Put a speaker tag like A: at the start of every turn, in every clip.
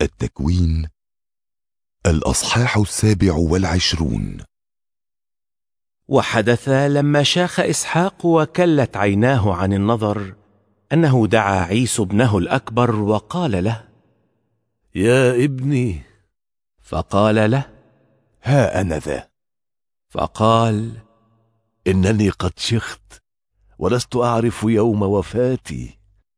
A: التكوين الأصحاح 27.
B: وحدث لما شاخ إسحاق وكلت عيناه عن النظر أنه دعا عيسو ابنه الأكبر وقال له:
C: يا ابني.
B: فقال له:
C: ها أنا ذا.
B: فقال:
C: إنني قد شخت ولست أعرف يوم وفاتي،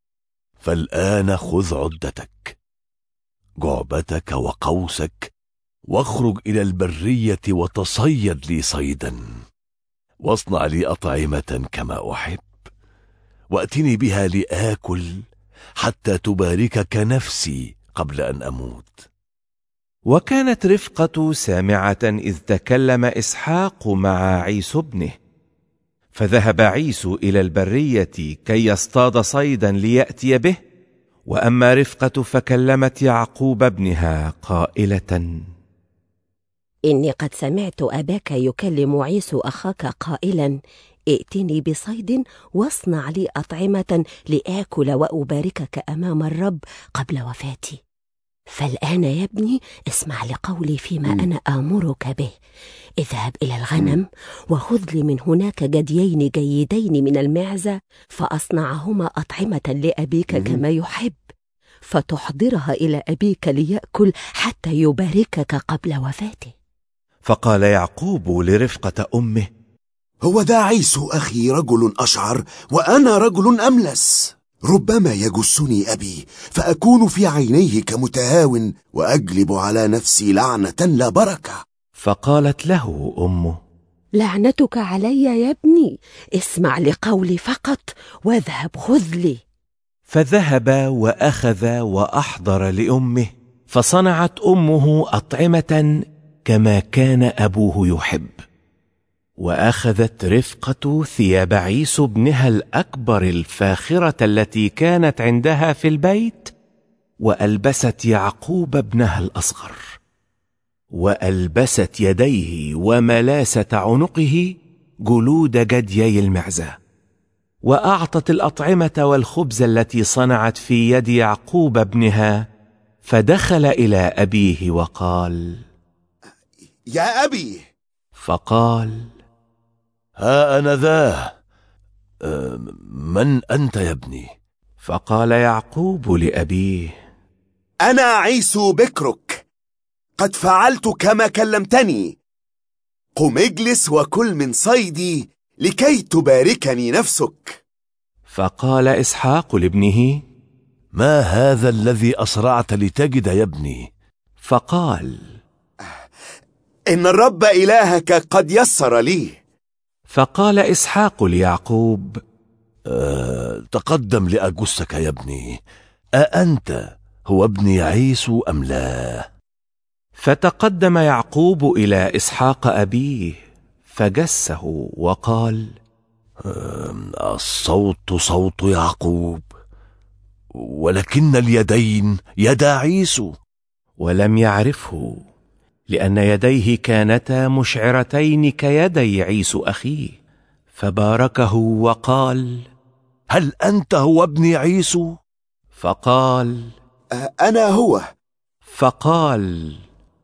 C: فالآن خذ عدتك، جعبتك وقوسك، واخرج إلى البرية وتصيد لي صيدا، واصنع لي أطعمة كما أحب، وأتني بها لآكل حتى تباركك نفسي قبل أن أموت.
B: وكانت رفقة سامعة إذ تكلم إسحاق مع عيسو ابنه، فذهب عيسو إلى البرية كي يصطاد صيدا ليأتي به. وأما رفقة فكلمت يعقوب ابنها قائلة:
D: إني قد سمعت أباك يكلم عيسو أخاك قائلا: ائتني بصيد واصنع لي أطعمة لآكل وأباركك أمام الرب قبل وفاتي. فالآن يا ابني اسمع لقولي فيما أنا آمرك به. اذهب إلى الغنم وخذ لي من هناك جديين جيدين من المعزة، فأصنعهما أطعمة لأبيك كما يحب، فتحضرها إلى أبيك ليأكل حتى يباركك قبل وفاته.
B: فقال يعقوب لرفقة أمه:
E: هو ذا عيسو أخي رجل أشعر وأنا رجل أملس، ربما يجسني أبي فأكون في عينيه كمتهاون وأجلب على نفسي لعنة لا بركة.
B: فقالت له أمه:
D: لعنتك علي يا ابني، اسمع لقولي فقط واذهب خذ لي.
B: فذهب وأخذ وأحضر لأمه، فصنعت أمه أطعمة كما كان أبوه يحب. وأخذت رفقة ثياب عيسو ابنها الأكبر الفاخرة التي كانت عندها في البيت، وألبست يعقوب ابنها الأصغر، وألبست يديه وملاسة عنقه جلود جديي المعزة، وأعطت الأطعمة والخبز التي صنعت في يد يعقوب ابنها، فدخل إلى أبيه وقال:
E: يا أبي.
B: فقال:
C: ها أنا ذا. من أنت يا ابني؟
B: فقال يعقوب لأبيه:
E: أنا عيسو بكرك، قد فعلت كما كلمتني. قم اجلس وكل من صيدي لكي تباركني نفسك.
B: فقال إسحاق لابنه:
C: ما هذا الذي أسرعت لتجد يا ابني؟
B: فقال:
E: إن الرب إلهك قد يسر لي.
B: فقال إسحاق ليعقوب:
C: تقدم لأجسك يا ابني، أأنت هو ابني عيسو أم لا؟
B: فتقدم يعقوب إلى إسحاق أبيه فجسه وقال:
C: الصوت صوت يعقوب، ولكن اليدين يدا عيسو.
B: ولم يعرفه، لأن يديه كانتا مشعرتين كيدي عيسو أخيه، فباركه وقال:
C: هل أنت هو ابني عيسو؟
B: فقال:
E: أنا هو.
B: فقال: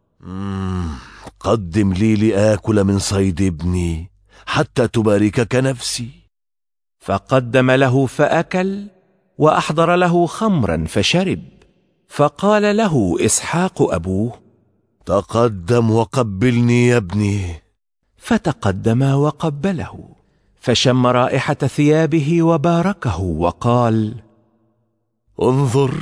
C: قدم لي لآكل من صيد ابني حتى تباركك نفسي.
B: فقدم له فأكل، وأحضر له خمرا فشرب. فقال له إسحاق أبوه:
C: تقدم وقبلني يا ابني.
B: فتقدم وقبله، فشم رائحة ثيابه وباركه وقال:
C: انظر،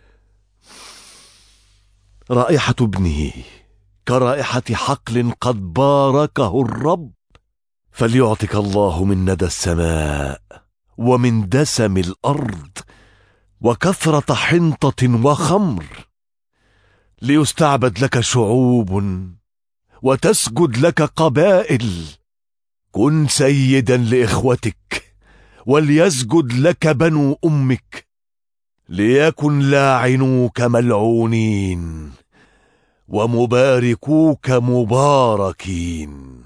C: رائحة ابنه كرائحة حقل قد باركه الرب. فليعطك الله من ندى السماء ومن دسم الأرض وكثرة حنطة وخمر، ليستعبد لك شعوب وتسجد لك قبائل. كن سيدا لإخوتك وليسجد لك بنو أمك، ليكن لاعنوك ملعونين ومباركوك مباركين.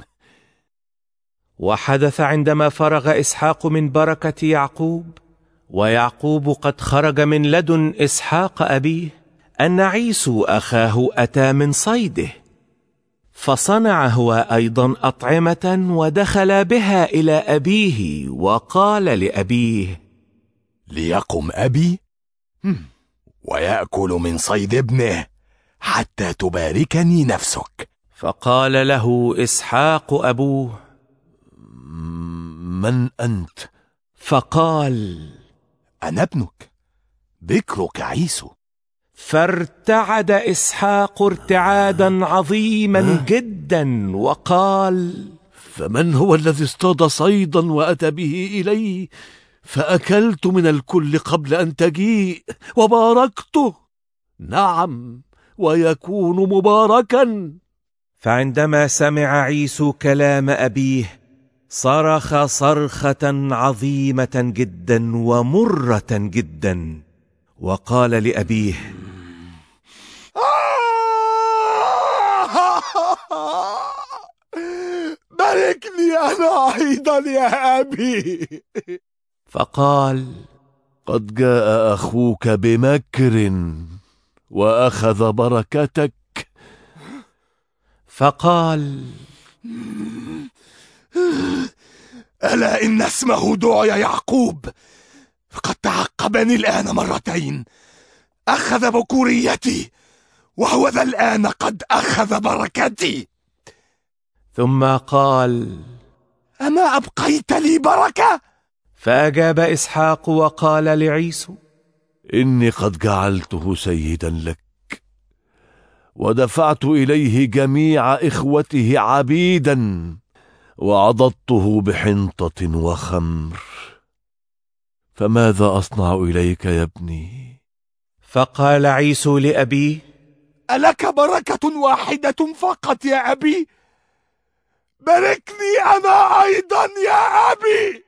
B: وحدث عندما فرغ إسحاق من بركة يعقوب، ويعقوب قد خرج من لدن إسحاق أبيه، أن عيسو أخاه أتى من صيده، فصنع هو أيضا أطعمة ودخل بها إلى أبيه، وقال لأبيه:
C: ليقم أبي ويأكل من صيد ابنه حتى تباركني نفسك.
B: فقال له إسحاق أبوه:
C: من أنت؟
B: فقال:
C: أنا ابنك بكرك عيسو.
B: فارتعد إسحاق ارتعادا عظيما جدا، وقال:
C: فمن هو الذي اصطاد صيدا وأتى به إلي فأكلت من الكل قبل أن تجيء وباركته؟ نعم، ويكون مباركا.
B: فعندما سمع عيسو كلام أبيه صرخ صرخة عظيمة جدا ومرة جدا، وقال لأبيه:
C: باركني أنا أيضا يا أبي.
B: فقال:
C: قد جاء أخوك بمكر وأخذ بركتك.
B: فقال:
C: ألا إن اسمه دعي يعقوب، فقد تعقبني الآن مرتين، أخذ بكوريتي، وهو ذا الآن قد أخذ بركتي.
B: ثم قال:
C: أما أبقيت لي بركة؟
B: فأجاب إسحاق وقال لعيسو:
C: إني قد جعلته سيدا لك، ودفعت إليه جميع إخوته عبيدا، وعضدته بحنطة وخمر. فماذا أصنع إليك يا ابني؟
B: فقال عيسو لأبيه:
C: ألك بركة واحدة فقط يا أبي؟ باركني أنا أيضا يا أبي.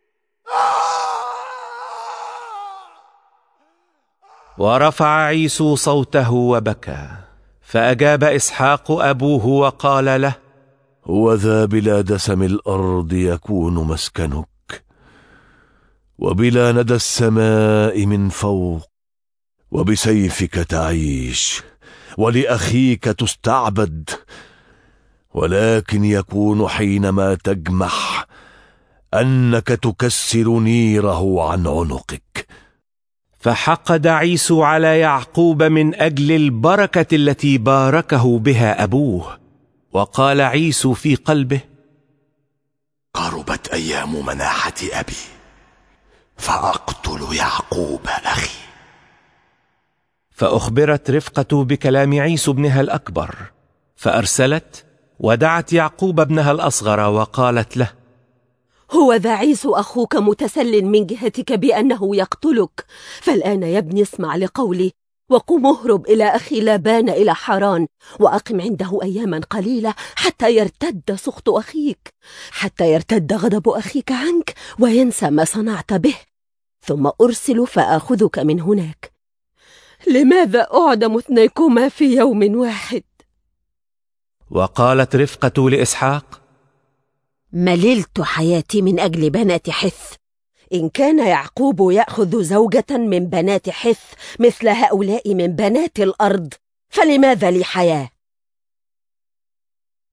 B: ورفع عيسو صوته وبكى. فأجاب إسحاق أبوه وقال له:
C: هو ذا بلا دسم الأرض يكون مسكنك، وبلا ندى السماء من فوق، وبسيفك تعيش، ولأخيك تستعبد، ولكن يكون حينما تجمح أنك تكسر نيره عن عنقك.
B: فحقد عيسو على يعقوب من أجل البركة التي باركه بها أبوه، وقال عيسو في قلبه:
C: قربت أيام مناحة أبي، فأقتل يعقوب أخي.
B: فأخبرت رفقة بكلام عيسو ابنها الأكبر، فأرسلت ودعت يعقوب ابنها الأصغر وقالت له:
D: هو ذا عيسو أخوك متسل من جهتك بأنه يقتلك، فالآن يا ابني اسمع لقولي، وقم اهرب إلى أخي لابان إلى حران، وأقم عنده أياما قليلة حتى يرتد سخط أخيك، حتى يرتد غضب أخيك عنك وينسى ما صنعت به، ثم أرسل فآخذك من هناك. لماذا أعدم اثنيكما في يوم واحد؟
B: وقالت رفقة لإسحاق:
D: مللت حياتي من أجل بنات حث. إن كان يعقوب يأخذ زوجة من بنات حث مثل هؤلاء من بنات الأرض، فلماذا لي حياة؟